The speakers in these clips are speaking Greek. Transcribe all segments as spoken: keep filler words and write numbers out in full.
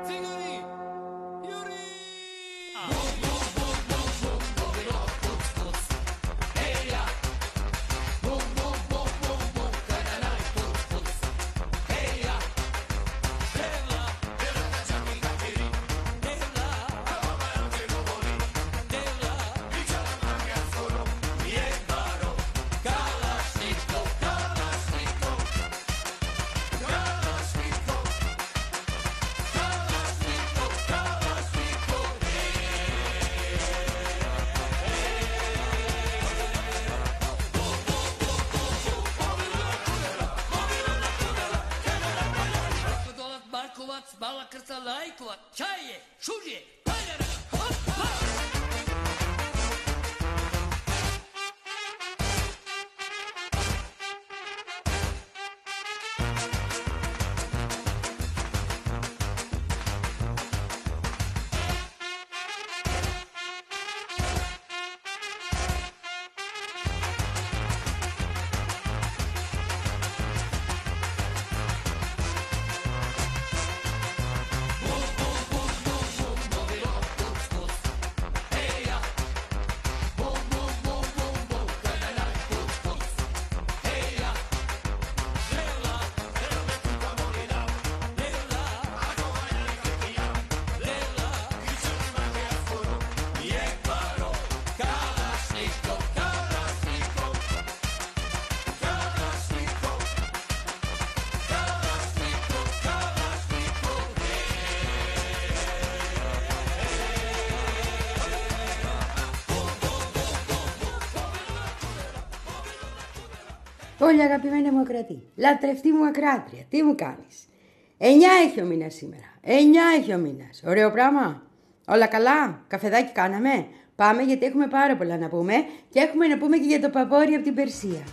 Bala krca lajkova, čaje, šužje, paljara, hop, hop! Όλοι αγαπημένοι μου ακρατοί, λατρευτή μου ακράτρια, τι μου κάνεις? Εννιά έχει ο μήνας σήμερα, εννιά έχει ο μήνας, ωραίο πράγμα, όλα καλά, καφεδάκι κάναμε, πάμε γιατί έχουμε πάρα πολλά να πούμε και έχουμε να πούμε και για το παπόρι από την Περσία.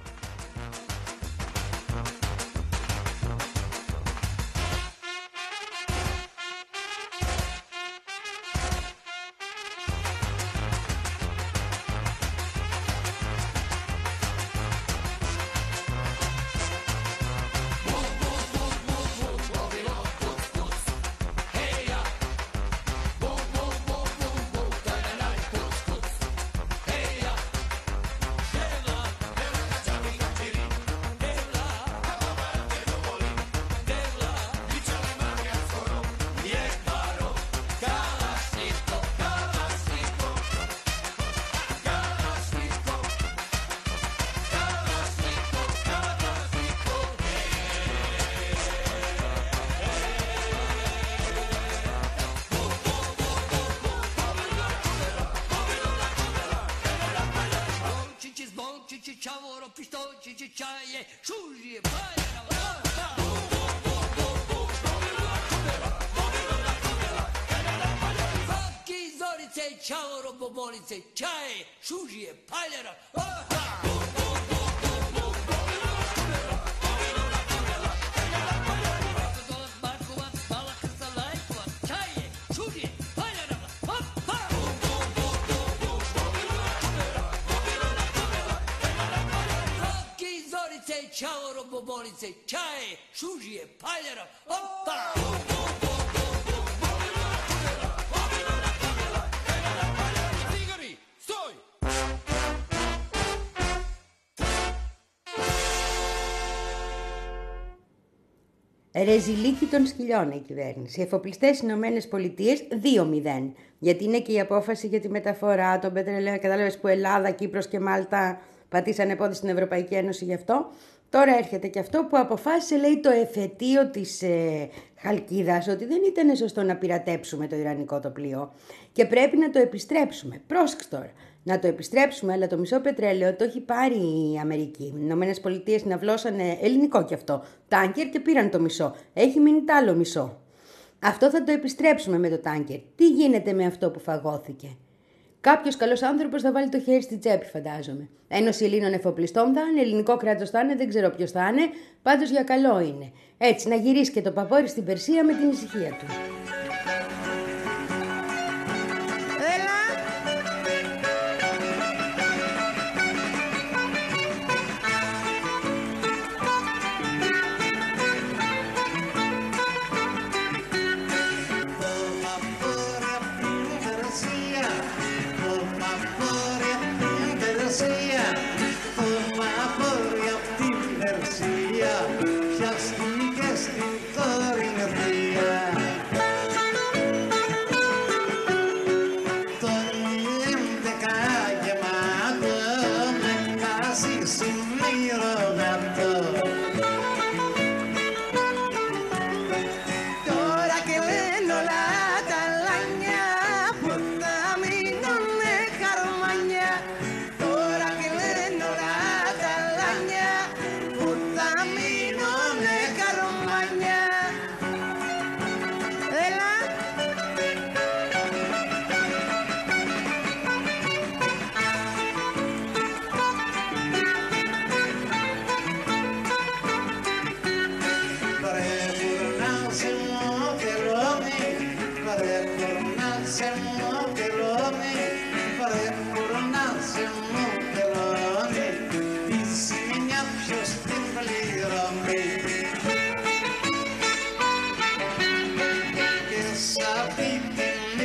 Čavoro, pištolčići, čaje, šužije, paljara, Fakki, zorice, čavoro, bobolice, čaje, šužije, paljara, čavoro, bobolice, čaje, šužije, paljara, opa! Cigari, stoj! Ρεζιλίκη των σκυλιών η κυβέρνηση. Εφοπλιστές Ηνωμένες Πολιτείες δύο μηδέν. Γιατί είναι και η απόφαση για τη μεταφορά των πετρελαίων. Κατάλαβες που Ελλάδα, Κύπρος και Μάλτα πατήσανε πόδι στην Ευρωπαϊκή Ένωση γι' αυτό. Τώρα έρχεται και αυτό που αποφάσισε, λέει, το εφετείο της ε, Χαλκίδας ότι δεν ήταν σωστό να πειρατέψουμε το ιρανικό το πλοίο και πρέπει να το επιστρέψουμε. Πρόσεξε τώρα. Να το επιστρέψουμε, αλλά το μισό πετρέλαιο το έχει πάρει η Αμερική. Οι Ηνωμένες Πολιτείες ναυλώσανε, ελληνικό κι αυτό, τάνκερ και πήραν το μισό. Έχει μείνει το άλλο μισό. Αυτό θα το επιστρέψουμε με το τάνκερ. Τι γίνεται με αυτό που φαγώθηκε? Κάποιος καλός άνθρωπος θα βάλει το χέρι στη τσέπη, φαντάζομαι. Ένωση Ελλήνων Εφοπλιστών θα είναι, ελληνικό κράτος θα είναι, δεν ξέρω ποιος θα είναι. Πάντως για καλό είναι. Έτσι, να γυρίσει και το παπόρι στην Περσία με την ησυχία του.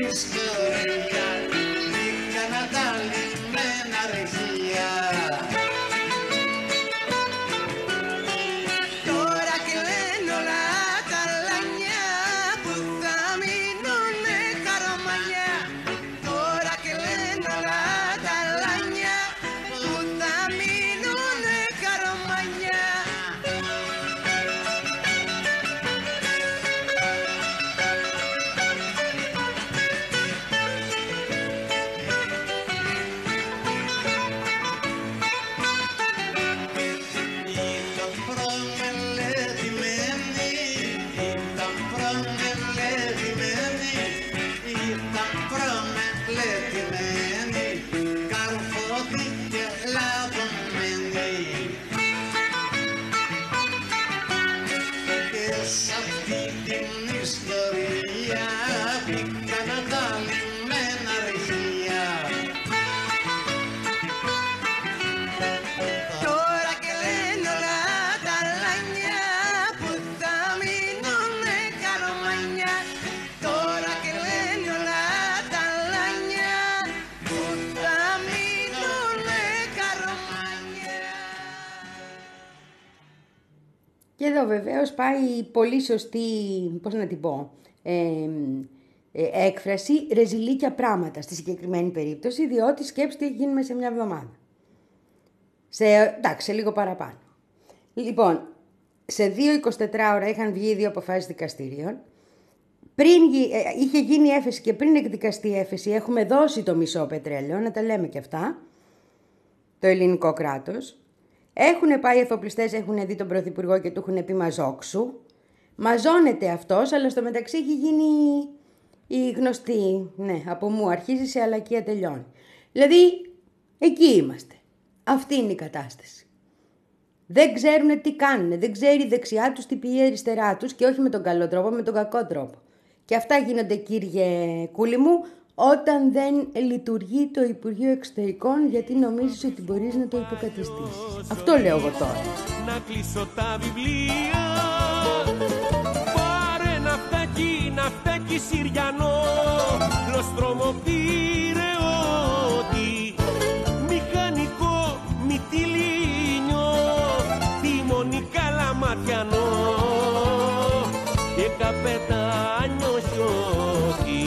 ιστορία μπήκανα τα λιμένα ρεχεία. Τώρα κλαίνουν όλα τα λανιά που θα μείνουνε καραμανιά. Τώρα κλαίνουν όλα τα λανιά που θα μείνουνε καραμανιά. Ήταν προμελετημένη, ήταν προμελετημένη, ήταν προμελετημένη, καρφώτη και λαδωμένη. Και σ' αυτή την ιστορία μπήκανα τα λιμένα ρεχεία. Τώρα κλαίνουν όλα τα λανιά που θα μείνουνε καραμανιά. Τώρα κλαίνουν όλα τα λανιά που θα μείνουνε καραμανιά. Και εδώ βεβαίως πάει η πολύ σωστή, πώς να την πω, ε, ε, έκφραση ρεζιλίκια πράγματα στη συγκεκριμένη περίπτωση, διότι σκέψτε τι έχει γίνει μέσα σε μια εβδομάδα. Σε, εντάξει, σε λίγο παραπάνω. Λοιπόν, σε δύο εικοσιτετράωρα είχαν βγει δύο αποφάσεις δικαστηρίων. Πριν γι- ε, είχε γίνει έφεση και πριν εκδικαστεί η έφεση, έχουμε δώσει το μισό πετρέλαιο, να τα λέμε και αυτά, το ελληνικό κράτος. Έχουν πάει οι εφοπλιστές, έχουν δει τον Πρωθυπουργό και του έχουν πει μαζόξου. Μαζώνεται αυτός, αλλά στο μεταξύ έχει γίνει η γνωστή, ναι, από μου αρχίζει, σε αλακία τελειώνει. Δηλαδή, εκεί είμαστε. Αυτή είναι η κατάσταση. Δεν ξέρουν τι κάνουν, δεν ξέρει η δεξιά τους τι πει η αριστερά τους, και όχι με τον καλό τρόπο, με τον κακό τρόπο. Και αυτά γίνονται, κύριε Κούλη μου, όταν δεν λειτουργεί το Υπουργείο Εξωτερικών, γιατί νομίζεις ότι μπορείς να το υποκαταστήσεις. Αυτό λέω εγώ τώρα. Να κλείσω τα βιβλία. Πάρε ναυτάκι, ναυτάκι Συριανό, λοστρομοπήρε ό,τι, μηχανικό, μυτιλίνιο, τιμόνι καλαματιανό και καπετάνιο σιώτη.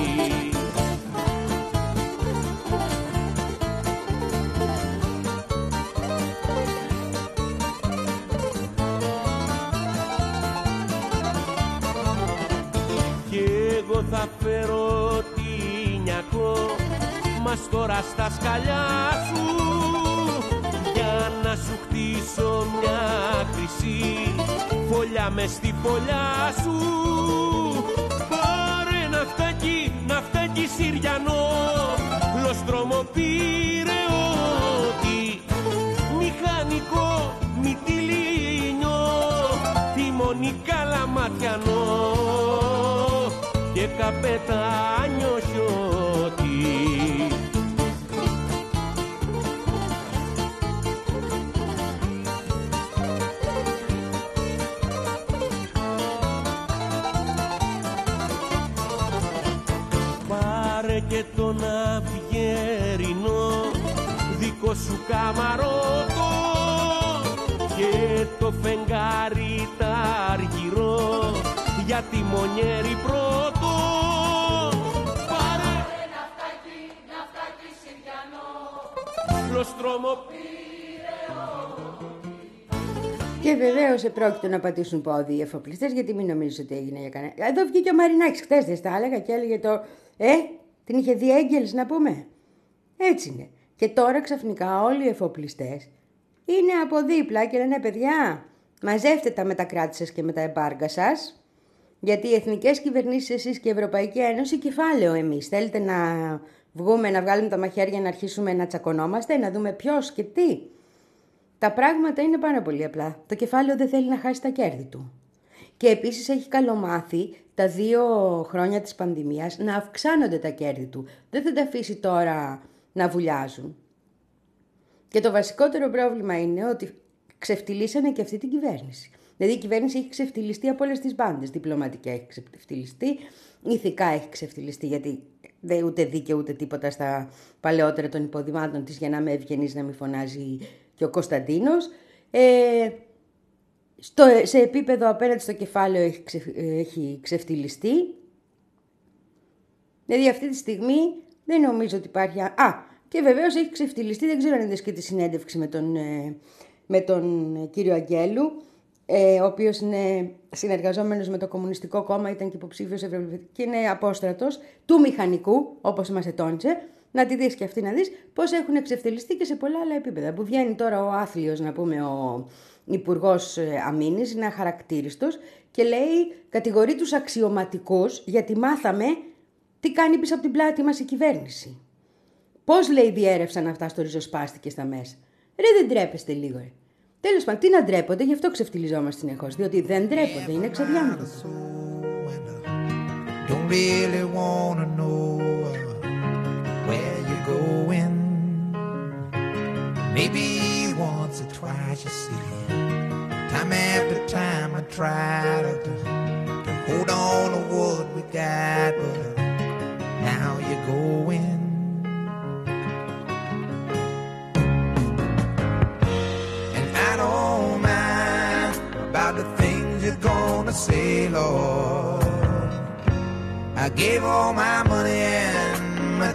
Εγώ θα φέρω τίνιακο μας τώρα στα σκαλιά σου, για να σου χτίσω μια χρυσή φωλιά μες στη φωλιά σου. Πάρε ναυτάκι, ναυτάκι Συριανό, λοστρομοπήρε ό,τι, μηχανικό, μυτιλίνιο, τιμόνι καλαματιανό και καπετάνιο σιώτη. Πάρε και τον αυγερινό δικό σου καμαρότο και το φεγγάρι τα αργυρό για τη μονιέρη πρώτο. Πάρε ναυτάκι, ναυτάκι Συριανό, λοστρομοπήρε ό,τι. Και βεβαίως επρόκειτο να πατήσουν πόδι οι εφοπλιστές, γιατί μην νομίζεις ότι έγινε για κανένα. Εδώ βγήκε ο Μαρινάκης χτες, δεν στα έλεγα, και έλεγε το Ε, την είχε δει Έγγελς να πούμε. Έτσι είναι. Και τώρα ξαφνικά όλοι οι εφοπλιστές είναι από δίπλα και λένε παιδιά, μαζεύτε τα με τα κράτη σας και με τα εμπάργκα σας, γιατί οι εθνικές κυβερνήσεις, εσείς και η Ευρωπαϊκή Ένωση, κεφάλαιο εμείς. Θέλετε να βγούμε, να βγάλουμε τα μαχαίρια, να αρχίσουμε να τσακωνόμαστε, να δούμε ποιος και τι. Τα πράγματα είναι πάρα πολύ απλά. Το κεφάλαιο δεν θέλει να χάσει τα κέρδη του. Και επίσης έχει καλομάθει τα δύο χρόνια της πανδημίας να αυξάνονται τα κέρδη του. Δεν θα τα αφήσει τώρα να βουλιάζουν. Και το βασικότερο πρόβλημα είναι ότι ξεφτυλίσανε και αυτή την κυβέρνηση. Δηλαδή η κυβέρνηση έχει ξεφτυλιστεί από όλες τις μπάντες. Διπλωματικά έχει ξεφτυλιστεί, ηθικά έχει ξεφτυλιστεί, γιατί δεν ούτε δίκαιο ούτε τίποτα στα παλαιότερα των υποδημάτων της, για να είμαι ευγενής να μην φωνάζει και ο Κωνσταντίνος. Ε, στο, σε επίπεδο απέναντι στο κεφάλαιο έχει, ξε, έχει ξεφτυλιστεί. Δηλαδή αυτή τη στιγμή δεν νομίζω ότι υπάρχει... Α, και βεβαίως έχει ξεφτυλιστεί, δεν ξέρω αν είδες και τη συνέντευξη με τον, με τον κύριο Αγγέλου, ε, ο οποίος είναι συνεργαζόμενος με το Κομμουνιστικό Κόμμα, ήταν και υποψήφιος ευρωβουλευτής και είναι απόστρατος του μηχανικού, όπως μας ετώνησε. Να τη δεις και αυτή να δεις πώς έχουν εξευθελιστεί και σε πολλά άλλα επίπεδα. Που βγαίνει τώρα ο άθλιος, να πούμε, ο Υπουργός Αμήνης, είναι αχαρακτήριστος και λέει, κατηγορεί τους αξιωματικούς, γιατί μάθαμε τι κάνει πίσω από την πλάτη μας η κυβέρνηση. Πώς, λέει, διέρευσαν αυτά στο ριζοσπάστη και στα μέσα. Ρε, δεν ντρέπεστε λίγο, ρε. Τέλος πάντων, τι να ντρέπονται, γι' αυτό ξεφτυλιζόμαστε συνεχώς. Διότι δεν ντρέπονται, είναι ξαδιάνθρωποι. Don't really wanna know where you're going. Maybe once or twice you see. Time after time I try to, to hold on to what we got, but now you're going. And I don't mind about the things you're gonna say, Lord. I gave all my money and my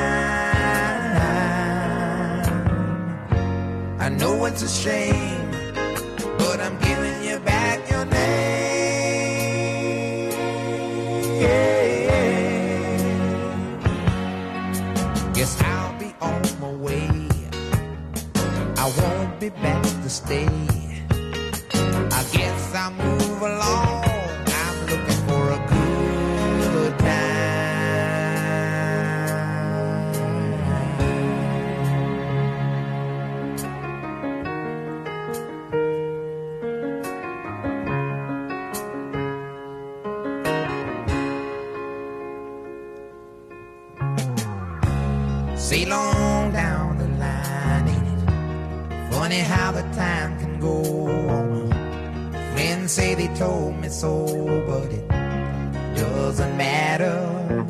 time. I know it's a shame, but I'm giving you back your name. Guess I'll be on my way. I won't be back to stay. I guess I'll move along. I'm looking for a good time. Sail on down the line, ain't it funny how the time can go on? Friends say they told me so, but it doesn't matter.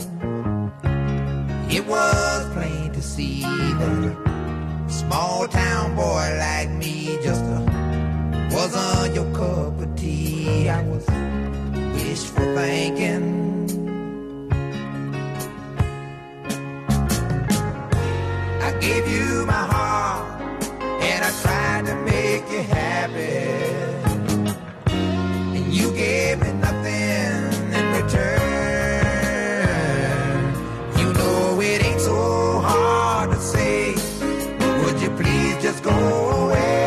It was plain to see that a small town boy like me just uh, wasn't your cup of tea. I was wishful thinking. I gave you my heart and I tried to make you happy, and you gave me nothing in return. You know it ain't so hard to say, would you please just go away?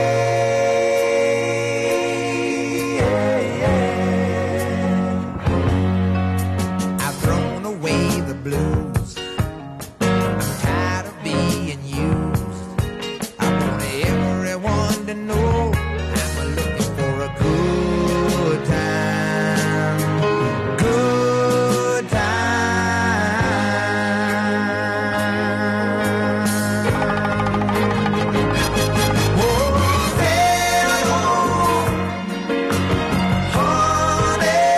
I've thrown away the blues. I'm tired of being used. I want everyone to know I'm looking for a good time. Good time. Oh, sail on, honey.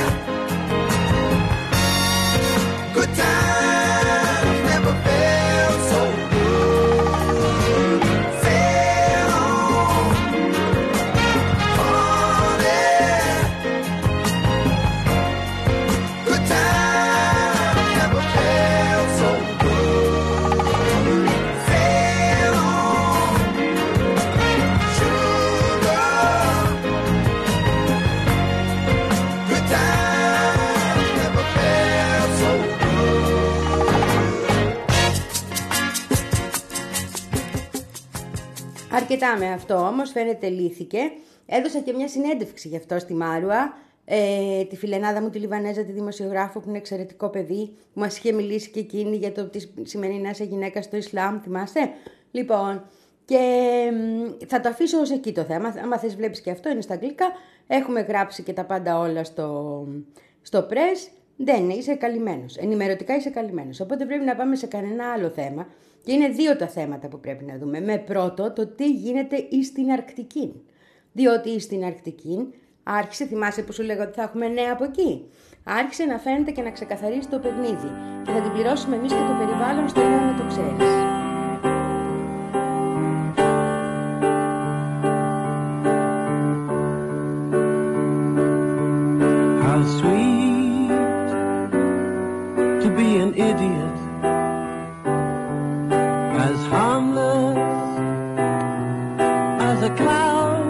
Good times never felt so good. Sail on, honey. Good times never felt so good. Sail on, sugar. Good times never felt so good. Αρκετά με αυτό όμως, φαίνεται λύθηκε. Έδωσα και μια συνέντευξη γι' αυτό στη Μάρουα, ε, τη φιλενάδα μου τη Λιβανέζα, τη δημοσιογράφο, που είναι εξαιρετικό παιδί, που μας είχε μιλήσει και εκείνη για το τι σημαίνει να είσαι γυναίκα στο Ισλάμ, θυμάστε. Λοιπόν, και μ, θα το αφήσω ως εκεί το θέμα. Άμα θες βλέπεις και αυτό, είναι στα αγγλικά. Έχουμε γράψει και τα πάντα όλα στο, στο press. Δεν είσαι καλυμμένος. Ενημερωτικά είσαι καλυμμένος. Οπότε πρέπει να πάμε σε κανένα άλλο θέμα. Και είναι δύο τα θέματα που πρέπει να δούμε. Με πρώτο, το τι γίνεται εις την Αρκτική. Διότι εις την Αρκτική Άρχισε, θυμάσαι που σου λέγα ότι θα έχουμε νέα από εκεί. Άρχισε να φαίνεται και να ξεκαθαρίζει το παιχνίδι. Και θα την πληρώσουμε εμείς και το περιβάλλον στο νέο να το ξέρεις. How sweet to be an idiot, as harmless as a cloud,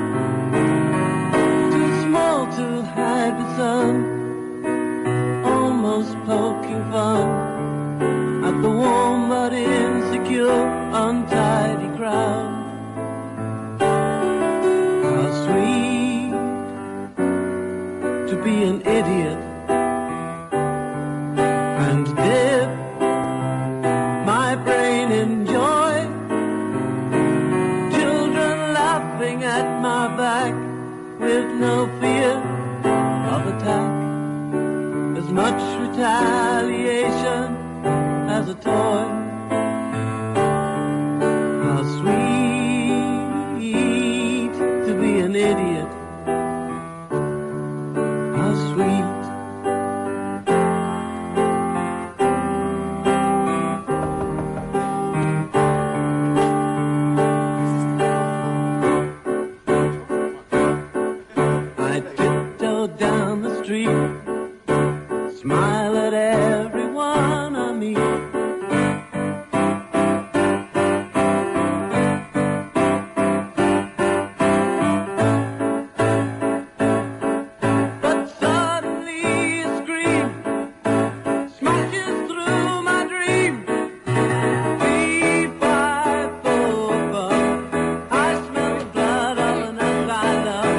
too small to hide the sun, almost poking fun at the warm but insecure, untidy crowd. How sweet to be an idiot and dip my brain in joy, children laughing at my back with no fear of attack, as much retaliation as a toy. How sweet to be an idiot, how sweet. I tiptoe down the street, smile at everyone I meet. But suddenly a scream smashes through my dream. Three, five, four, five. I smell the blood of an I love.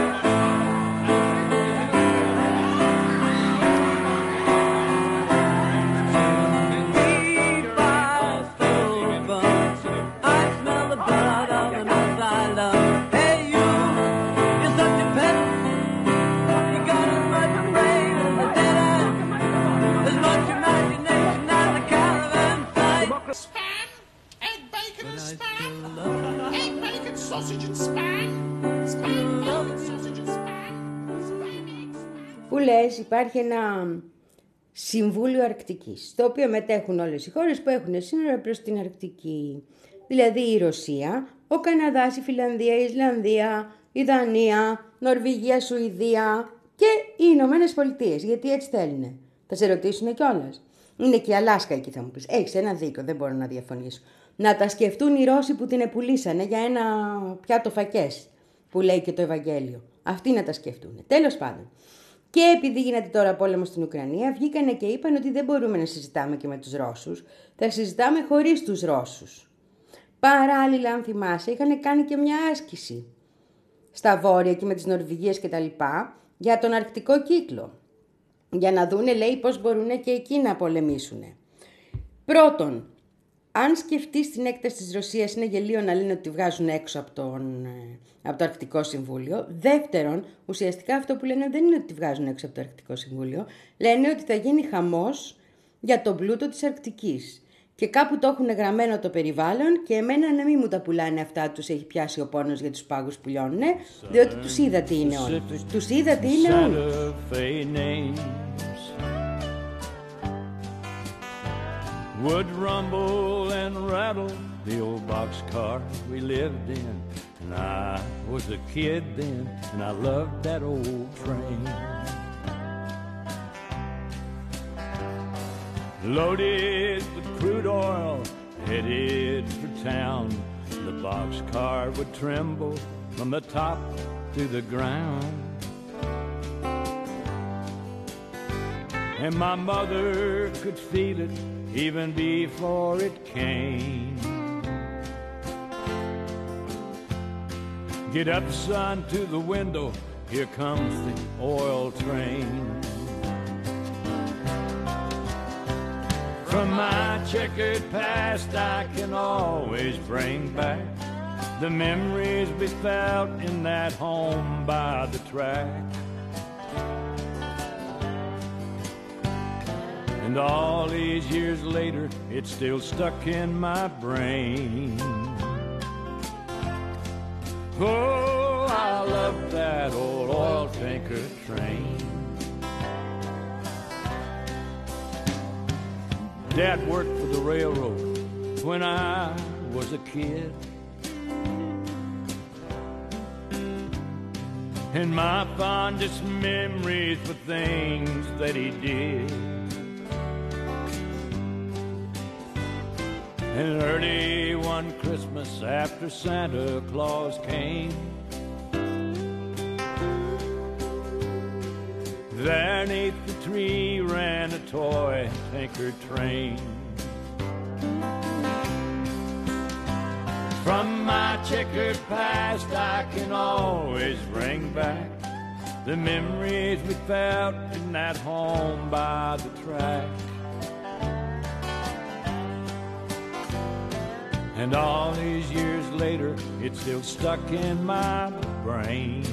Three, five, four, five. I smell the blood of an I love. Hey you, you're such a pedant. You got as much brain as a dead end, as much imagination as a caravan site. Spam, egg, bacon and I spam. still love Egg, bacon, sausage and spam. Spam, bacon, sausage and spam. Spam, egg, spam. Που λες υπάρχει ένα Συμβούλιο Αρκτικής, στο οποίο μετέχουν όλες οι χώρες που έχουν σύνορα προς την Αρκτική. Δηλαδή η Ρωσία, ο Καναδάς, η Φιλανδία, η Ισλανδία, η Δανία, Νορβηγία, Σουηδία και οι Ηνωμένες Πολιτείες, γιατί έτσι θέλουνε. Θα σε ρωτήσουν κιόλας. Είναι και η Αλάσκα εκεί, θα μου πεις. Έχεις ένα δίκιο, δεν μπορώ να διαφωνήσω. Να τα σκεφτούν οι Ρώσοι που την επουλήσανε για ένα πιάτο φακές, που λέει και το Ευαγγέλιο. Αυτοί να τα σκεφτούν. Τέλος πάντων. Και επειδή γίνεται τώρα πόλεμο στην Ουκρανία, βγήκανε και είπαν ότι δεν μπορούμε να συζητάμε και με τους Ρώσους. Θα συζητάμε χωρίς τους Ρώσους. Παράλληλα, αν θυμάσαι, είχαν κάνει και μια άσκηση στα βόρεια και με τις Νορβηγίες και τα λοιπά για τον αρκτικό κύκλο. Για να δούνε, λέει, πώς μπορούν και εκεί να πολεμήσουν. Πρώτον, αν σκεφτείς την έκταση της Ρωσίας, είναι γελίο να λένε ότι τη βγάζουν έξω από, τον, από το Αρκτικό Συμβούλιο. Δεύτερον, ουσιαστικά αυτό που λένε δεν είναι ότι τη βγάζουν έξω από το Αρκτικό Συμβούλιο. Λένε ότι θα γίνει χαμός για τον πλούτο της Αρκτικής. Και κάπου το έχουν γραμμένο το περιβάλλον και εμένα να μην μου τα πουλάνε αυτά, τους έχει πιάσει ο πόνος για τους πάγους που λιώνουνε, διότι τους είδα τι είναι όλοι τους. Τους είδα τι είναι όλοι. Would rumble and rattle the old boxcar we lived in. And I was a kid then, and I loved that old train. Loaded with crude oil, headed for town. The boxcar would tremble from the top to the ground. And my mother could feel it even before it came. Get up, son, to the window, here comes the oil train. From my checkered past I can always bring back the memories we felt in that home by the track. And all these years later, it's still stuck in my brain. Oh, I'll love that old oil tanker train. Dad worked for the railroad when I was a kid, and my fondest memories were things that he did. And early one Christmas after Santa Claus came, there neath the tree ran a toy tanker train. From my checkered past I can always bring back the memories we felt in that home by the track. And all these years later, it's still stuck in my brain.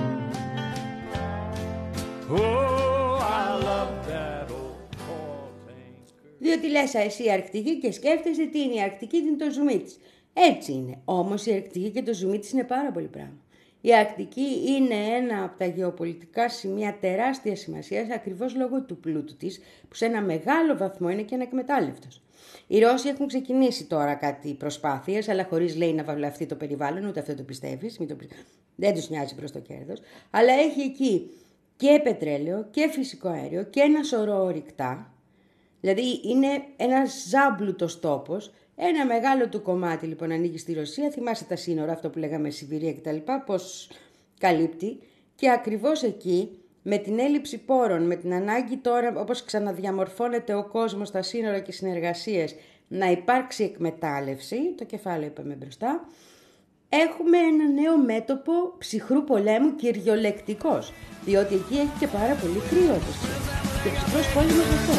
Oh, I love that old oil tanker. Διότι λες εσύ Αρκτική και σκέφτεσαι τι είναι η Αρκτική, τι είναι το ζουμί της. Έτσι είναι. Όμως η Αρκτική και το ζουμί της είναι πάρα πολύ πράγμα. Η Αρκτική είναι ένα από τα γεωπολιτικά σημεία τεράστια σημασίας ακριβώς λόγω του πλούτου της, που σε ένα μεγάλο βαθμό είναι και ανεκμετάλλευτος. Οι Ρώσοι έχουν ξεκινήσει τώρα κάτι προσπάθειες, αλλά χωρίς λέει να βαβλαφθεί το περιβάλλον, ούτε αυτό το πιστεύεις, μην το... δεν τους νοιάζει προς το κέρδος. Αλλά έχει εκεί και πετρέλαιο και φυσικό αέριο και ένα σωρό ορυκτά. Δηλαδή είναι ένας ζάμπλουτος τόπος. Ένα μεγάλο του κομμάτι λοιπόν ανοίγει στη Ρωσία. Θυμάσαι τα σύνορα, αυτό που λέγαμε Σιβηρία κτλ. Πώς καλύπτει. Και ακριβώς εκεί, με την έλλειψη πόρων, με την ανάγκη τώρα, όπως ξαναδιαμορφώνεται ο κόσμος στα σύνορα και συνεργασίες, να υπάρξει εκμετάλλευση, το κεφάλαιο είπαμε μπροστά, έχουμε ένα νέο μέτωπο ψυχρού πολέμου κυριολεκτικός. Διότι εκεί έχει και πάρα πολύ κρύο το σχέδιο. Και ο ψυχρός πόλεμος αυτό.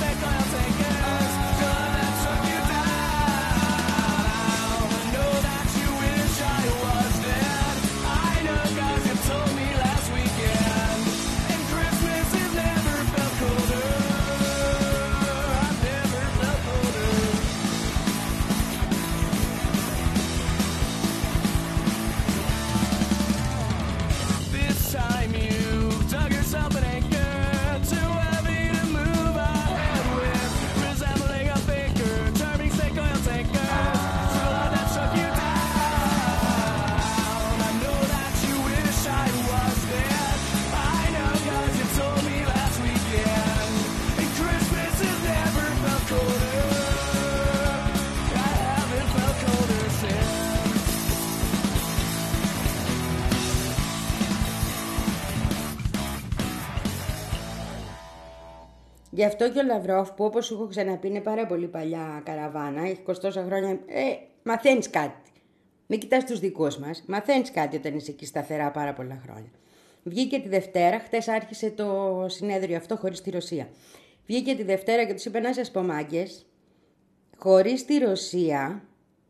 Γι' αυτό και ο Λαυρόφ, που όπως σου έχω ξαναπεί είναι πάρα πολύ παλιά καραβάνα, έχει είκοσι τόσα χρόνια, ε, μαθαίνεις κάτι. Μην κοιτάς τους δικούς μας, μαθαίνεις κάτι όταν είσαι εκεί σταθερά πάρα πολλά χρόνια. Βγήκε τη Δευτέρα, χτες άρχισε το συνέδριο αυτό χωρίς τη Ρωσία. Βγήκε τη Δευτέρα και τους είπε να σας πω μάγκες, χωρίς τη Ρωσία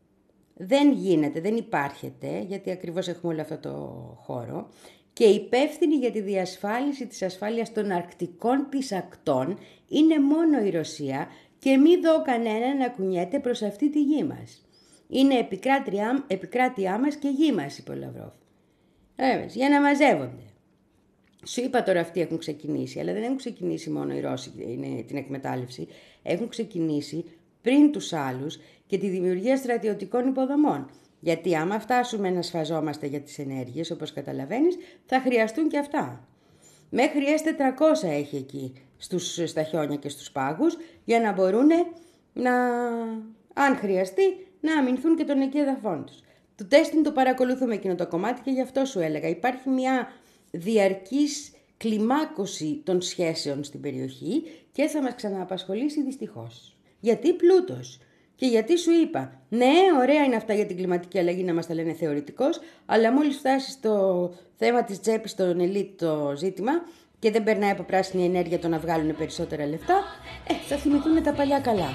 δεν γίνεται, δεν υπάρχεται, γιατί ακριβώς έχουμε όλο αυτό το χώρο. Και υπεύθυνη για τη διασφάλιση της ασφάλειας των αρκτικών της ακτών είναι μόνο η Ρωσία και μη δω κανένα να κουνιέται προς αυτή τη γη μας. Είναι επικράτειά, επικράτειά μας και γη μας, είπε ο Λαυρόφ. Ε, για να μαζεύονται. Σου είπα τώρα αυτοί έχουν ξεκινήσει, αλλά δεν έχουν ξεκινήσει μόνο οι Ρώσοι είναι την εκμετάλλευση. Έχουν ξεκινήσει πριν τους άλλους και τη δημιουργία στρατιωτικών υποδομών. Γιατί άμα φτάσουμε να σφαζόμαστε για τις ενέργειες, όπως καταλαβαίνεις, θα χρειαστούν και αυτά. Μέχρι ες τετρακόσια έχει εκεί στους, στα χιόνια και στους πάγους, για να μπορούν να, αν χρειαστεί, να αμυνθούν και των εκεί εδαφών τους. Το τέστην το παρακολουθούμε εκείνο το κομμάτι και γι' αυτό σου έλεγα. Υπάρχει μια διαρκής κλιμάκωση των σχέσεων στην περιοχή και θα μας ξανααπασχολήσει δυστυχώς. Γιατί πλούτος. Και γιατί σου είπα, ναι, ωραία είναι αυτά για την κλιματική αλλαγή να μας τα λένε θεωρητικώς, αλλά μόλις φτάσει στο θέμα της τσέπης των ελίτ το ζήτημα και δεν περνάει από πράσινη ενέργεια το να βγάλουν περισσότερα λεφτά, ε, θα θυμηθούν τα παλιά καλά.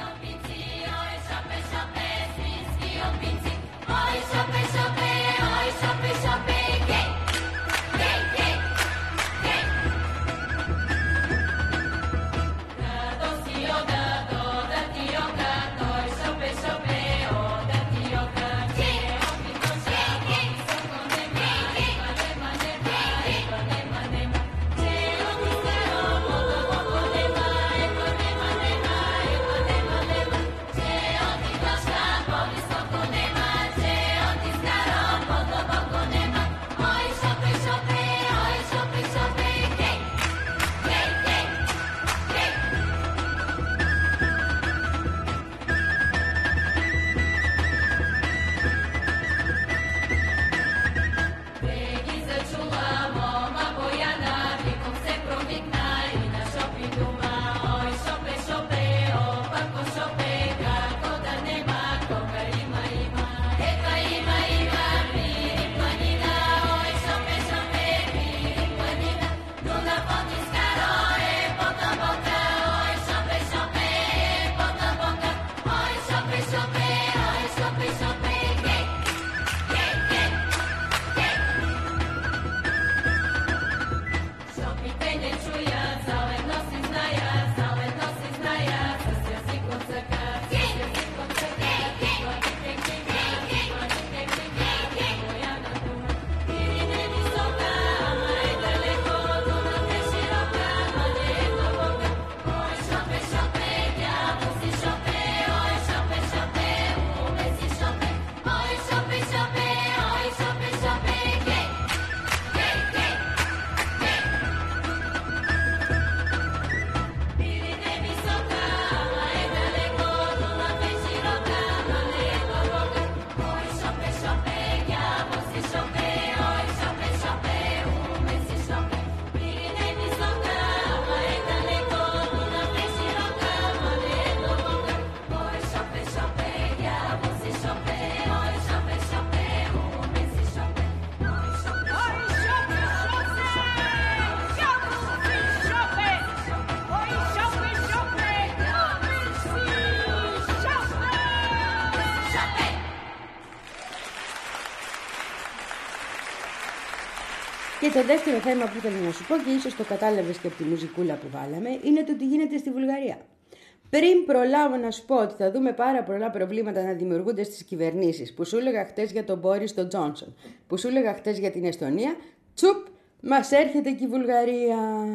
Και το δεύτερο θέμα που θέλω να σου πω, και ίσως το κατάλαβες και από τη μουζικούλα που βάλαμε, είναι το τι γίνεται στη Βουλγαρία. Πριν προλάβω να σου πω ότι θα δούμε πάρα πολλά προβλήματα να δημιουργούνται στις κυβερνήσεις, που σου έλεγα χτες για τον Μπόρις τον Τζόνσον, που σου έλεγα χτες για την Εστονία, τσουπ, μας έρχεται και η Βουλγαρία.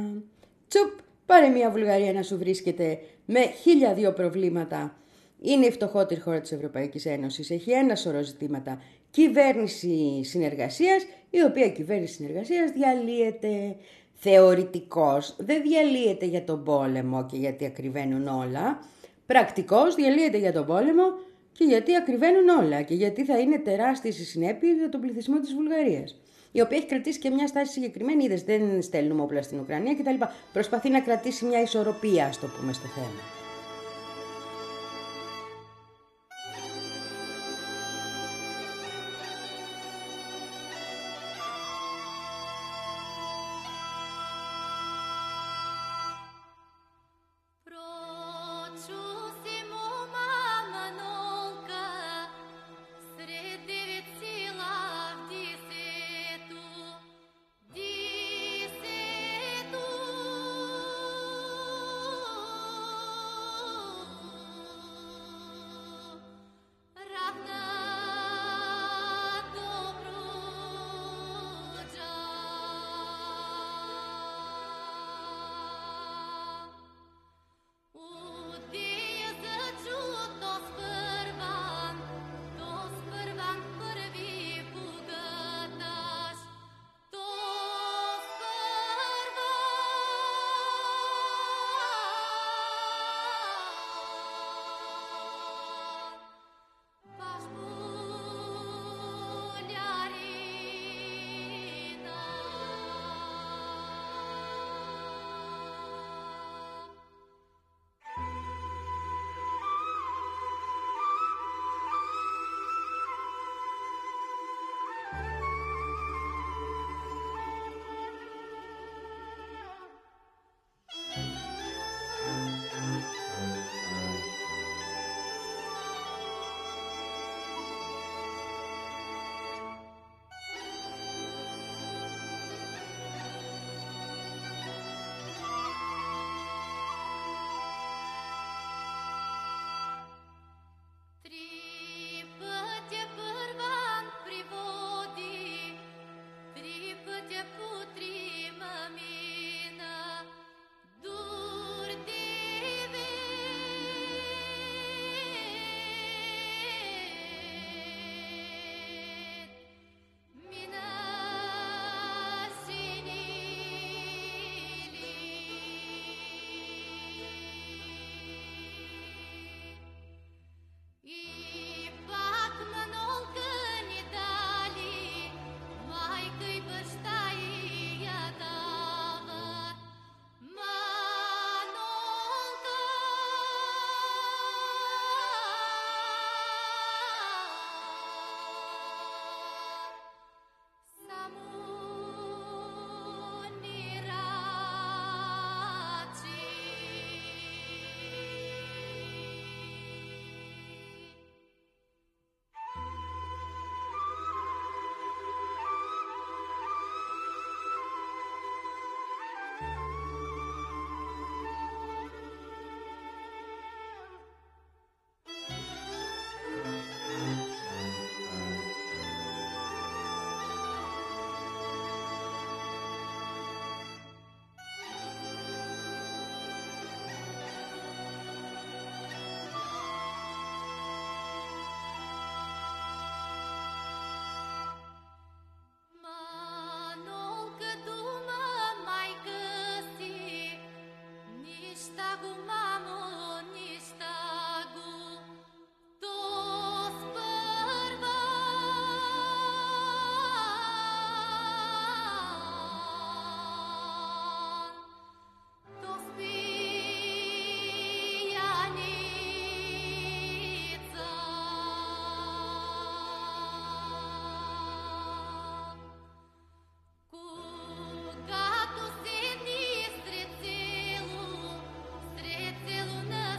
Τσουπ, πάρε μια Βουλγαρία να σου βρίσκεται με χίλια δύο προβλήματα. Είναι η φτωχότερη χώρα της Ευρωπαϊκής Ένωσης, έχει ένα σωρό ζητήματα. Κυβέρνηση συνεργασίας, η οποία κυβέρνηση συνεργασίας διαλύεται θεωρητικώς. Δεν διαλύεται για τον πόλεμο και γιατί ακριβένουν όλα. Πρακτικώς διαλύεται για τον πόλεμο και γιατί ακριβένουν όλα και γιατί θα είναι τεράστιες οι συνέπειες για τον πληθυσμό της Βουλγαρίας. Η οποία έχει κρατήσει και μια στάση συγκεκριμένη, είδες, δεν στέλνουμε όπλα στην Ουκρανία κτλ. Προσπαθεί να κρατήσει μια ισορροπία, ας το πούμε, στο θέμα. Gato se ni strețelul, strețelul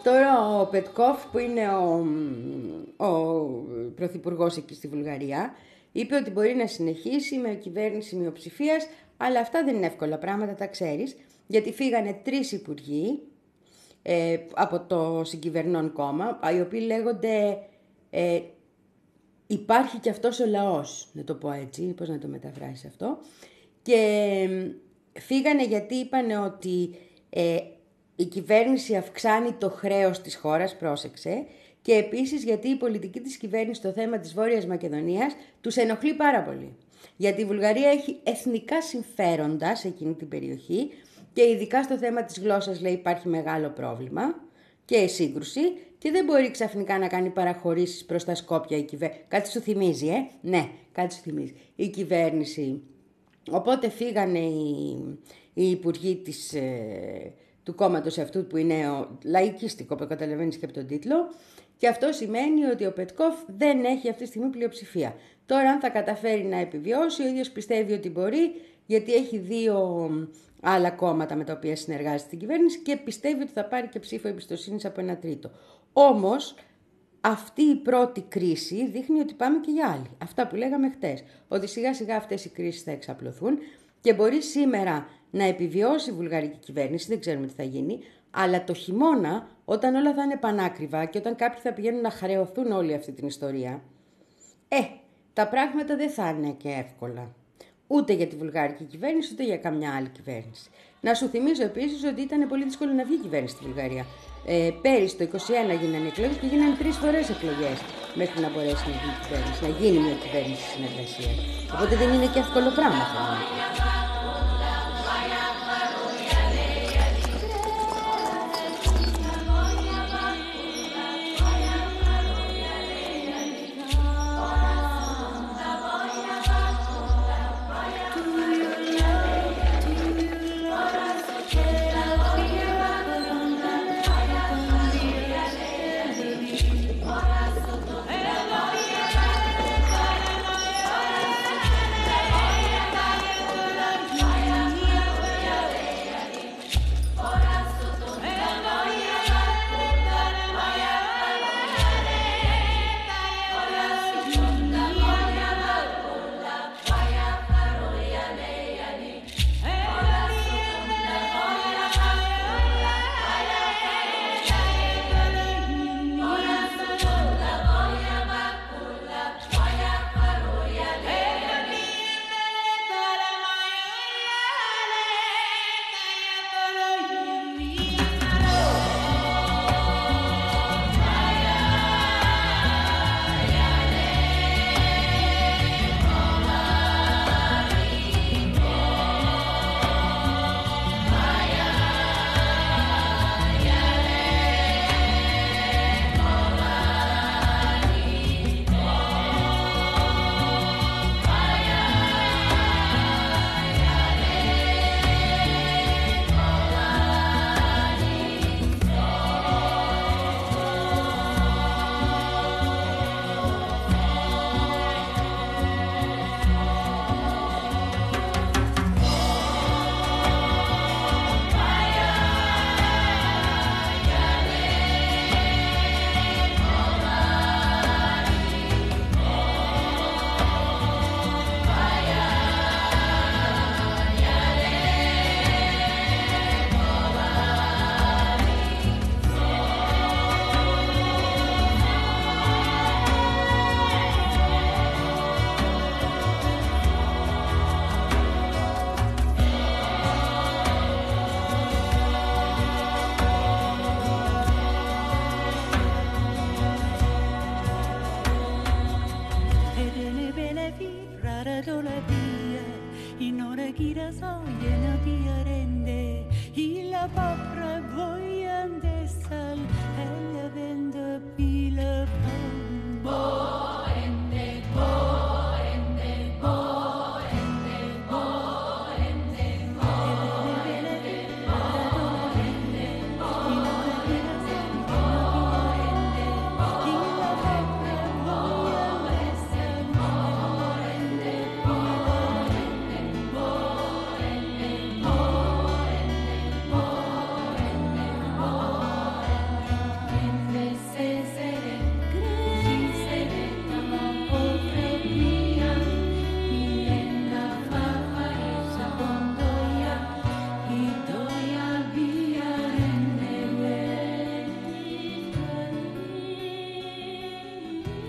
Τώρα ο Πετκόφ, που είναι ο, ο πρωθυπουργός εκεί στη Βουλγαρία, είπε ότι μπορεί να συνεχίσει με κυβέρνηση μειοψηφίας, αλλά αυτά δεν είναι εύκολα πράγματα, τα ξέρεις, γιατί φύγανε τρεις υπουργοί ε, από το συγκυβερνών κόμμα, οι οποίοι λέγονται ε, υπάρχει και αυτός ο λαός, να το πω έτσι, πώς να το μεταφράσεις αυτό, και ε, φύγανε γιατί είπανε ότι ε, η κυβέρνηση αυξάνει το χρέος της χώρας, πρόσεξε, και επίσης γιατί η πολιτική της κυβέρνησης στο θέμα της Βόρειας Μακεδονίας τους ενοχλεί πάρα πολύ. Γιατί η Βουλγαρία έχει εθνικά συμφέροντα σε εκείνη την περιοχή και ειδικά στο θέμα της γλώσσας, λέει, υπάρχει μεγάλο πρόβλημα και σύγκρουση και δεν μπορεί ξαφνικά να κάνει παραχωρήσεις προς τα Σκόπια η κυβέρνηση. Κάτι σου θυμίζει, ε? Ναι, κάτι σου θυμίζει. Η κυβέρνηση. Οπότε φύγανε οι, οι υπουργοί της... Ε, του κόμματος αυτού που είναι ο λαϊκίστικο, που καταλαβαίνεις και από τον τίτλο, και αυτό σημαίνει ότι ο Πετκόφ δεν έχει αυτή τη στιγμή πλειοψηφία. Τώρα αν θα καταφέρει να επιβιώσει, ο ίδιος πιστεύει ότι μπορεί, γιατί έχει δύο άλλα κόμματα με τα οποία συνεργάζεται στην κυβέρνηση και πιστεύει ότι θα πάρει και ψήφο εμπιστοσύνης από ένα τρίτο. Όμως αυτή η πρώτη κρίση δείχνει ότι πάμε και για άλλη. Αυτά που λέγαμε χτες, ότι σιγά σιγά αυτές οι κρίσεις θα εξαπλωθούν και μπορεί σήμερα να επιβιώσει η βουλγαρική κυβέρνηση, δεν ξέρουμε τι θα γίνει, αλλά το χειμώνα, όταν όλα θα είναι πανάκριβα και όταν κάποιοι θα πηγαίνουν να χρεωθούν όλη αυτή την ιστορία, ε, τα πράγματα δεν θα είναι και εύκολα. Ούτε για τη βουλγαρική κυβέρνηση, ούτε για καμιά άλλη κυβέρνηση. Να σου θυμίζω επίσης ότι ήταν πολύ δύσκολο να βγει η κυβέρνηση στη Βουλγαρία. Ε, πέρυσι το είκοσι ένα γίνανε εκλογές και γίνανε τρεις φορές εκλογές μέχρι να μπορέσει να βγει η κυβέρνηση, να γίνει μια κυβέρνηση συνεργασία. Οπότε δεν είναι και εύκολο πράγμα.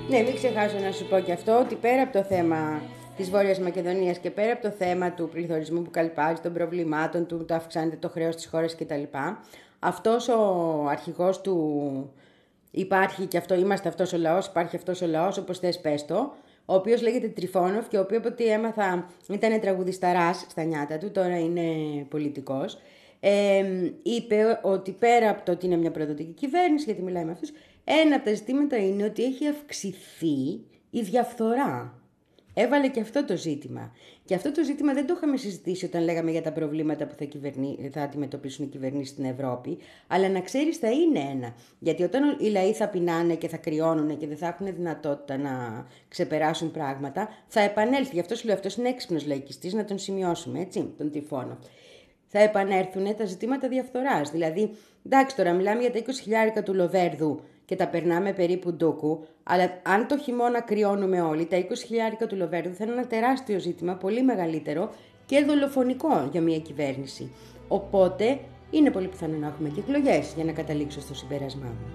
Ναι, μην ξεχάσω να σου πω και αυτό, ότι πέρα από το θέμα της Βόρειας Μακεδονίας και πέρα από το θέμα του πληθωρισμού που καλπάζει, των προβλημάτων του, το αυξάνεται το χρέος της χώρας κτλ. Αυτός ο αρχηγός του υπάρχει και αυτό, είμαστε αυτός ο λαός, υπάρχει αυτός ο λαός, όπως θες πες το, ο οποίος λέγεται Τριφώνοφ και ο οποίος από ό,τι έμαθα ήταν τραγουδισταράς στα νιάτα του, τώρα είναι πολιτικός. Ε, είπε ότι πέρα από το ότι είναι μια προδοτική κυβέρνηση, γιατί μιλάει με αυτούς, ένα από τα ζητήματα είναι ότι έχει αυξηθεί η διαφθορά. Έβαλε και αυτό το ζήτημα. Και αυτό το ζήτημα δεν το είχαμε συζητήσει όταν λέγαμε για τα προβλήματα που θα, κυβερνή, θα αντιμετωπίσουν οι κυβερνήσεις στην Ευρώπη. Αλλά να ξέρεις θα είναι ένα. Γιατί όταν οι λαοί θα πεινάνε και θα κρυώνουν και δεν θα έχουν δυνατότητα να ξεπεράσουν πράγματα, θα επανέλθει. Γι' αυτό σου λέω, αυτός είναι έξυπνος λαϊκιστής, να τον σημειώσουμε, έτσι, τον Τριφώνο. Θα επανέλθουν τα ζητήματα διαφθοράς. Δηλαδή, εντάξει, τώρα μιλάμε για τα είκοσι χιλιάρικα του Λοβέρδου και τα περνάμε περίπου ντόκου, αλλά αν το χειμώνα κρυώνουμε όλοι, τα είκοσι χιλιάρικα του Λοβέρδου θα είναι ένα τεράστιο ζήτημα, πολύ μεγαλύτερο και δολοφονικό για μια κυβέρνηση. Οπότε είναι πολύ πιθανό να έχουμε και εκλογές, για να καταλήξω στο συμπέρασμά μου.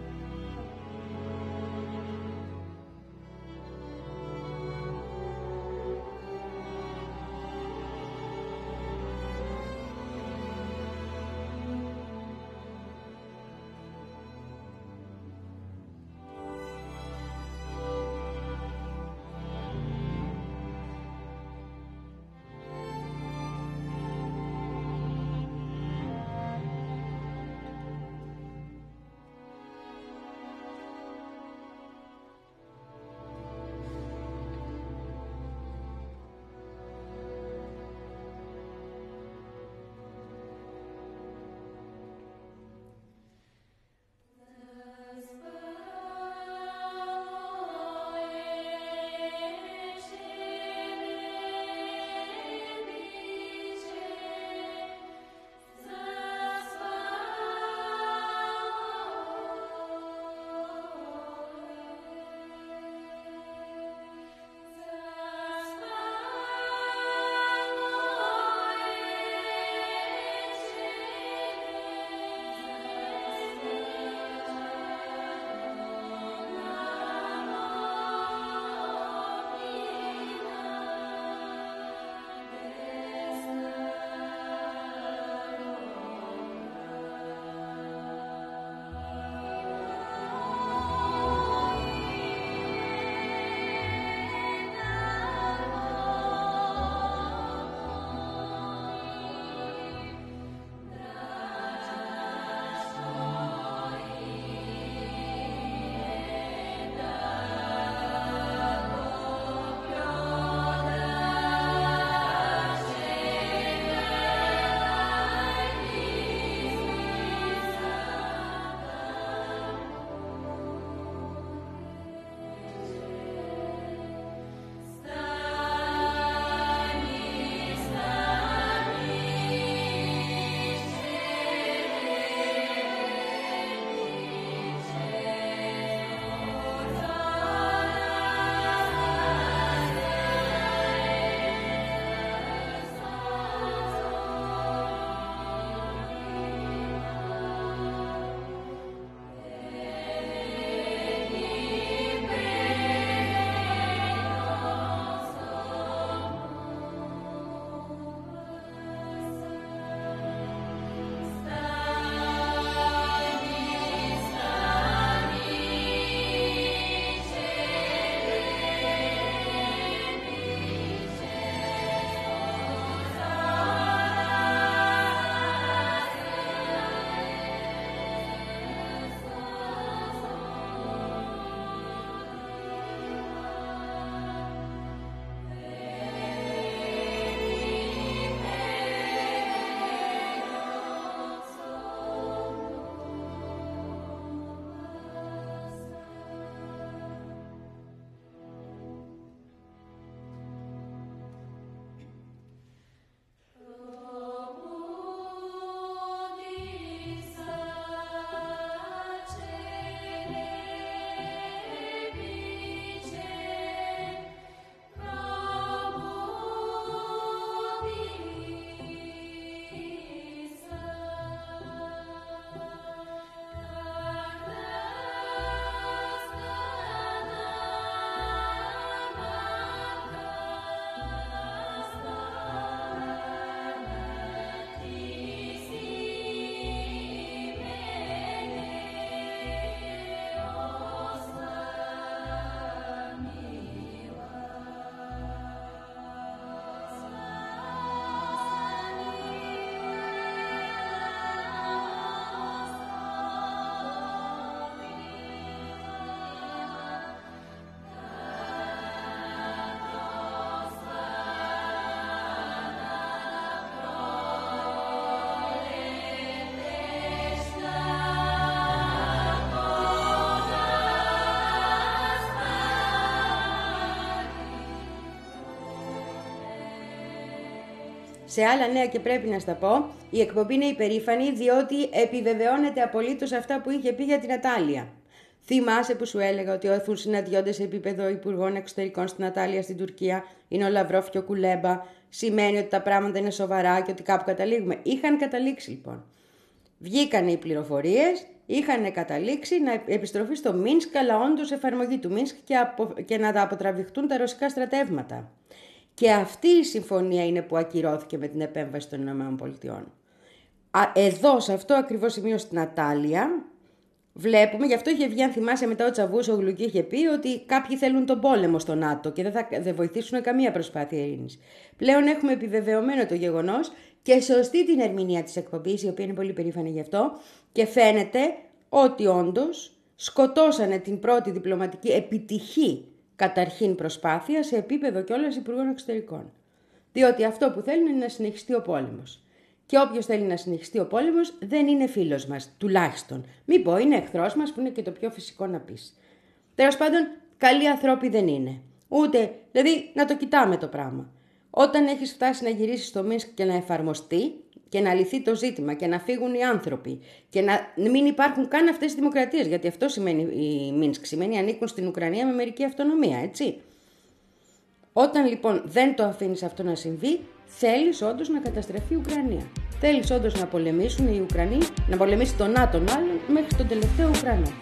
Σε άλλα νέα και πρέπει να στα πω, η εκπομπή είναι υπερήφανη διότι επιβεβαιώνεται απολύτως αυτά που είχε πει για την Ατάλεια. Θυμάσαι που σου έλεγα ότι αφού συναντιόνται σε επίπεδο Υπουργών Εξωτερικών στην Ατάλεια στην Τουρκία, είναι ο Λαυρόφ και ο Κουλέμπα, σημαίνει ότι τα πράγματα είναι σοβαρά και ότι κάπου καταλήγουμε. Είχαν καταλήξει λοιπόν. Βγήκαν οι πληροφορίες, είχαν καταλήξει να επιστροφή στο Μίνσκ, αλλά όντως εφαρμογή του Μίνσκ και, απο... και να τα αποτραβηχτούν τα ρωσικά στρατεύματα. Και αυτή η συμφωνία είναι που ακυρώθηκε με την επέμβαση των ΗΠΑ. Εδώ, σε αυτό ακριβώς σημείο στην Ατάλεια, βλέπουμε, γι' αυτό είχε βγει, αν θυμάσαι, μετά ο Τσαβούσογλου και είχε πει ότι κάποιοι θέλουν τον πόλεμο στο ΝΑΤΟ και δεν θα δεν βοηθήσουν καμία προσπάθεια ειρήνης. Πλέον έχουμε επιβεβαιωμένο το γεγονός και σωστή την ερμηνεία της εκπομπής, η οποία είναι πολύ περήφανη γι' αυτό, και φαίνεται ότι όντως σκοτώσανε την πρώτη διπλωματική επιτυχή καταρχήν προσπάθεια σε επίπεδο κιόλας Υπουργών Εξωτερικών. Διότι αυτό που θέλουν είναι να συνεχιστεί ο πόλεμος. Και όποιος θέλει να συνεχιστεί ο πόλεμος δεν είναι φίλος μας, τουλάχιστον. Μην πω είναι εχθρός μας, που είναι και το πιο φυσικό να πεις. Τέλος πάντων, καλοί ανθρώποι δεν είναι. Ούτε, δηλαδή να το κοιτάμε το πράγμα. Όταν έχεις φτάσει να γυρίσεις στο Μίνσκ και να εφαρμοστεί και να λυθεί το ζήτημα και να φύγουν οι άνθρωποι και να μην υπάρχουν καν αυτές οι δημοκρατίες, γιατί αυτό σημαίνει η Μίνσκ, σημαίνει ανήκουν στην Ουκρανία με μερική αυτονομία, έτσι. Όταν λοιπόν δεν το αφήνεις αυτό να συμβεί, θέλεις όντως να καταστραφεί η Ουκρανία. Θέλεις όντως να πολεμήσουν οι Ουκρανοί, να πολεμήσει το ΝΑΤΟ μάλλον, μέχρι τον τελευταίο Ουκρανό.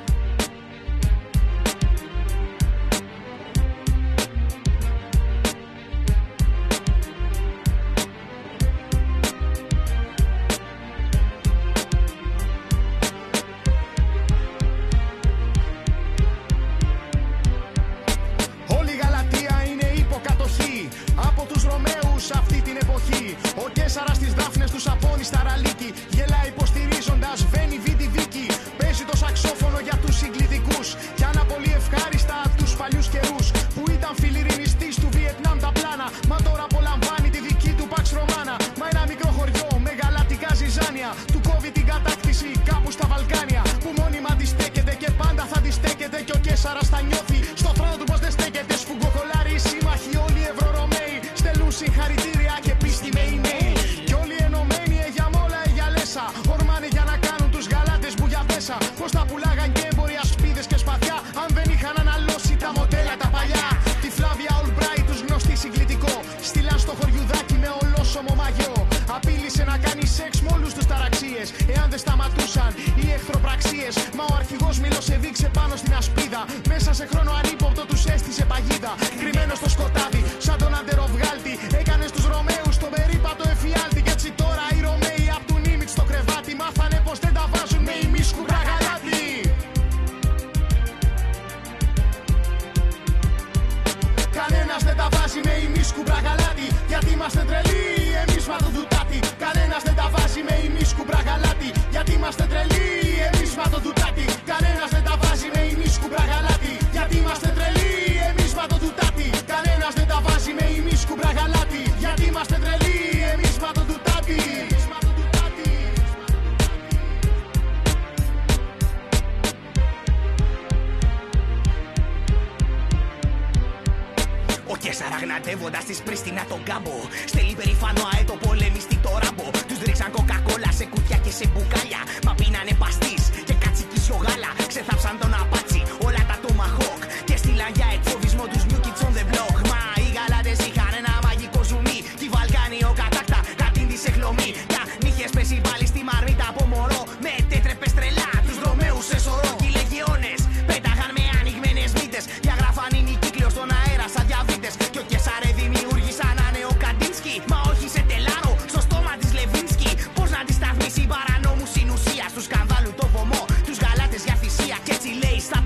Αγνατεύοντας της Πρίστινα τον κάμπο. Στέλνει περήφανο αέτο πολεμιστή το ράμπο. Τους ρίξαν κοκακόλα σε κουτιά και σε μπουκάλια. Μα πίνανε παστίς και κατσικίσιο γάλα. Ξεθάψαν τον απάτσι, όλα τα τομαχόκ. Και στείλαν για εκφοβισμό τους new kids on the block. Μα οι γαλάτες είχαν ένα μαγικό ζουμί. Τη Βαλκάνη ο κατάκτα, κατήν της εχλωμή. Κι αν είχες πέσει πάλι στη μαρμίτα από μωρό, με τέτρεπες τρελά τους Ρωμαίους σε σωρό. Κι οι λεγιώνες πέταγαν με ανοιγμένες μύτες. Διαγράφαν ημικύκλιο στον αέρα σαν διαβήτες. Κι ο Κεσάρε δημιούργησαν ένα νέο Καντίνσκι. Μα όχι σε τελάρο, στο στόμα της Λεβίνσκι. Πώς να τη σταθμίσει παρανόμους στην ουσία. Του σκανδάλου το βωμό, τους γαλάτες για θυσία. Κι έτσι λέει στα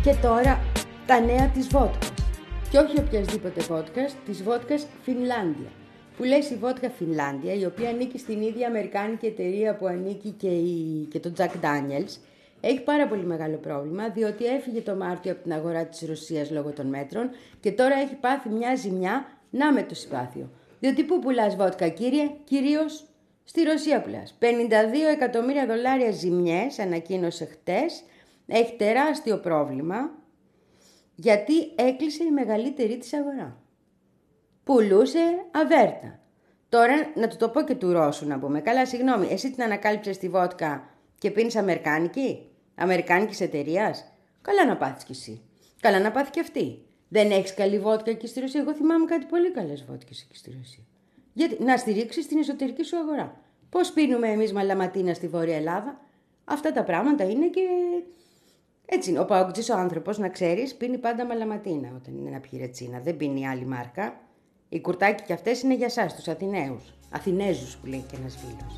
Και τώρα τα νέα της βότκας. Και όχι οποιασδήποτε βότκας, της βότκας Φινλάνδια. Που λέει η βότκα Φινλάνδια, η οποία ανήκει στην ίδια αμερικάνικη εταιρεία που ανήκει και, η, και το Jack Daniels, έχει πάρα πολύ μεγάλο πρόβλημα, διότι έφυγε το Μάρτιο από την αγορά της Ρωσίας λόγω των μέτρων και τώρα έχει πάθει μια ζημιά, να με το συμπάθειο. Διότι πού πουλάς βότκα, κύριε? Κυρίως στη Ρωσία πουλάς. πενήντα δύο εκατομμύρια δολάρια ζημιές, ανακοίνωσε χτες, έχει τεράστιο πρόβλημα, γιατί έκλεισε η μεγαλύτερη της αγορά. Πουλούσε αβέρτα. Τώρα να του το πω και του Ρώσου να πούμε. Καλά, συγγνώμη, εσύ την ανακάλυψες τη βότκα και πίνεις αμερικάνικη, αμερικάνικης εταιρείας. Καλά να πάθεις κι εσύ. Καλά να πάθει κι αυτή. Δεν έχεις καλή βότκα εκεί στη Ρωσία? Εγώ θυμάμαι κάτι πολύ καλές βότκες εκεί στη Ρωσία. Γιατί να στηρίξεις την εσωτερική σου αγορά. Πώς πίνουμε εμείς μαλαματίνα στη Βόρεια Ελλάδα? Αυτά τα πράγματα είναι και... Έτσι είναι. Ο παοκτζής ο άνθρωπος, να ξέρεις, πίνει πάντα μαλαματίνα όταν είναι να πιει ρετσίνα. Δεν πίνει άλλη μάρκα. Οι κουρτάκι κι αυτές είναι για εσάς, τους Αθηναίους. Αθηνέζους που λέει και ένας φίλος.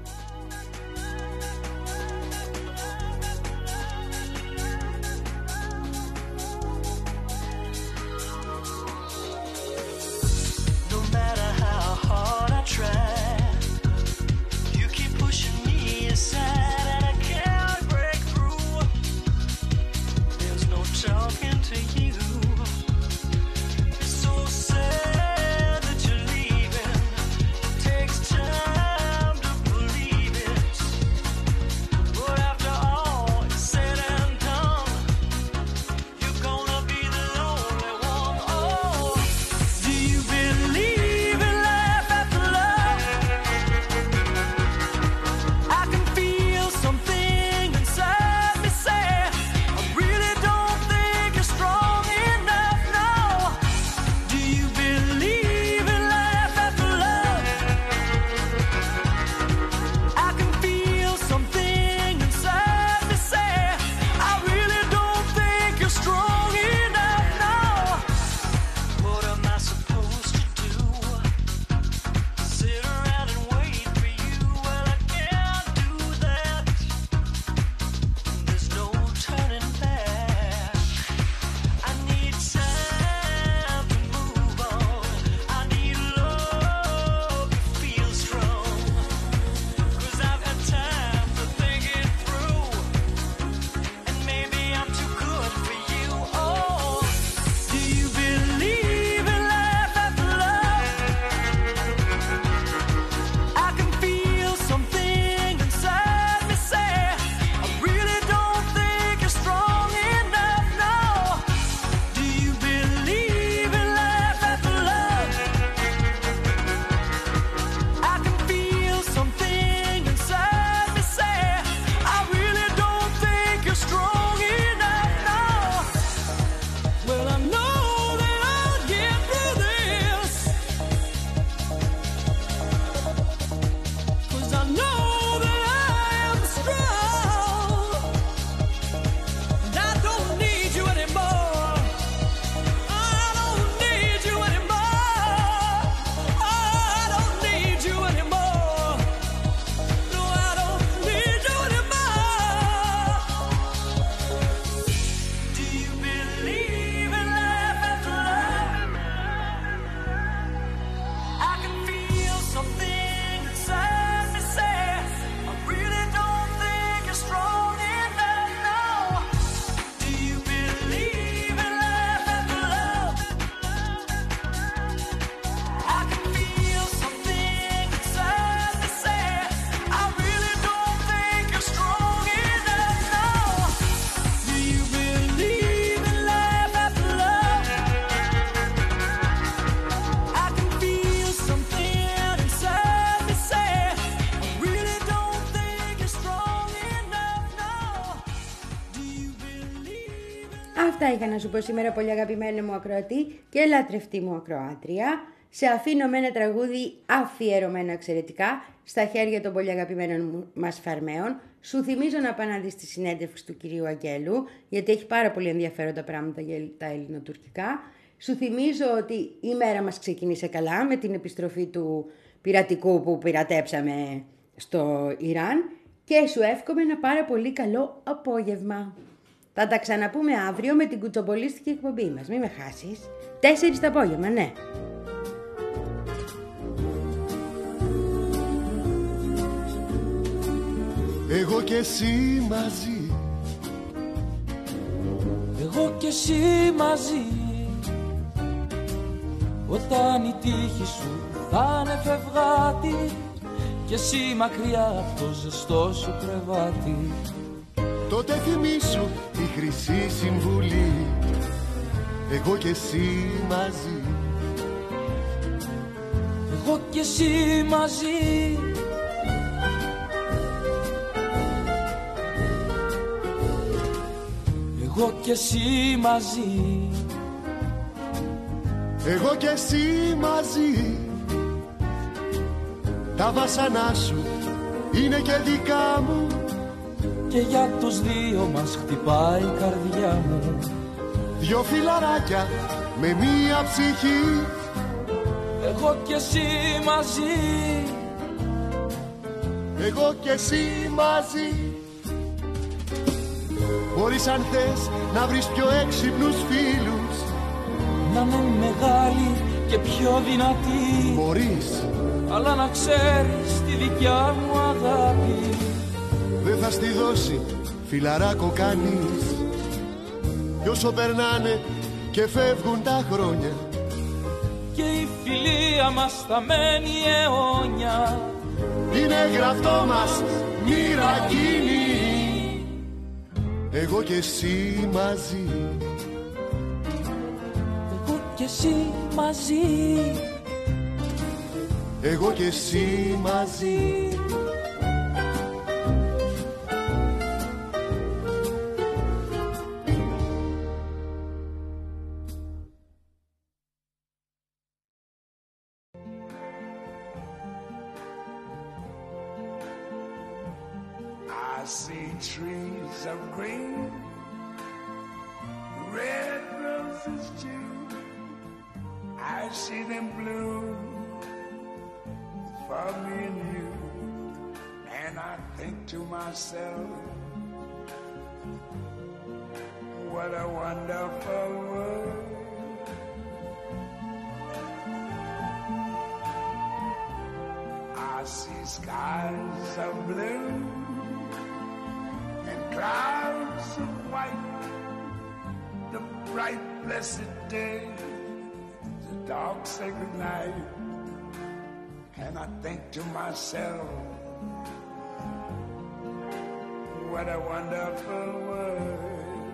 Αυτά είχα να σου πω σήμερα, πολύ αγαπημένο μου ακροατή και λατρευτή μου ακροάτρια. Σε αφήνω με ένα τραγούδι αφιερωμένο εξαιρετικά στα χέρια των πολύ αγαπημένων μας φαρμαίων. Σου θυμίζω να πάνε να δεις τη συνέντευξη του κυρίου Αγγέλου, γιατί έχει πάρα πολύ ενδιαφέροντα πράγματα για τα ελληνοτουρκικά. Σου θυμίζω ότι η μέρα μας ξεκίνησε καλά με την επιστροφή του πειρατικού που πειρατέψαμε στο Ιράν και σου εύχομαι ένα πάρα πολύ καλό απόγευμα. Θα τα ξαναπούμε αύριο με την κουτσομπολίστικη εκπομπή μας. Μην με χάσεις. Τέσσερις το απόγευμα, ναι. Εγώ και εσύ μαζί, εγώ και εσύ μαζί, όταν η τύχη σου θα είναι φευγάτη και εσύ μακριά από το ζεστό σου κρεβάτι, τότε θυμήσου τη χρυσή συμβουλή. Εγώ και εσύ μαζί, εγώ και εσύ μαζί, εγώ και εσύ μαζί, εγώ και εσύ μαζί. Τα βάσανά σου είναι και δικά μου και για τους δύο μας χτυπάει η καρδιά μου. Δυο φιλαράκια με μία ψυχή, εγώ και εσύ μαζί, εγώ και εσύ μαζί. Μπορείς αν θες να βρεις πιο έξυπνους φίλους, να είναι μεγάλη και πιο δυνατή. Μπορείς, αλλά να ξέρεις τη δικιά μου αγάπη δεν θα στη δώσει φιλαράκο κανείς. Κι όσο περνάνε και φεύγουν τα χρόνια και η φιλία μας θα μένει αιώνια, είναι γραφτό μας μοίρα κοινή. Εγώ και εσύ μαζί, εγώ και εσύ μαζί, εγώ και εσύ μαζί. I see trees of green, red roses too. I see them bloom for me and you. And I think to myself, what a wonderful world. I see skies of blue and clouds of white, the bright blessed day, the dark sacred night. And I think to myself, what a wonderful world.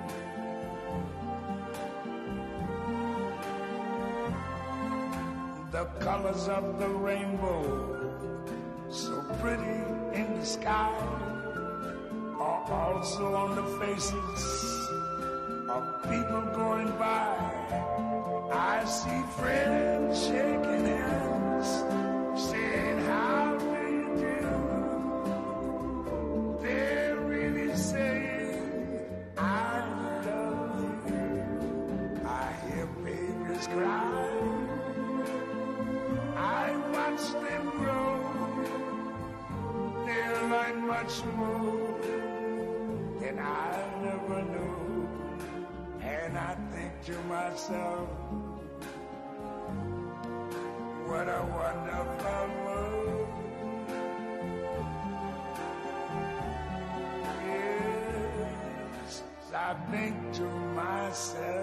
The colors of the rainbow, so pretty in the sky, are also on the faces of people going by. I see friends shaking hands, saying, how do you do? They're really saying, I love you. I hear babies cry, I watch them grow. They'll learn much more than I never knew. And I think to myself, what a wonderful world. Yes, I think to myself,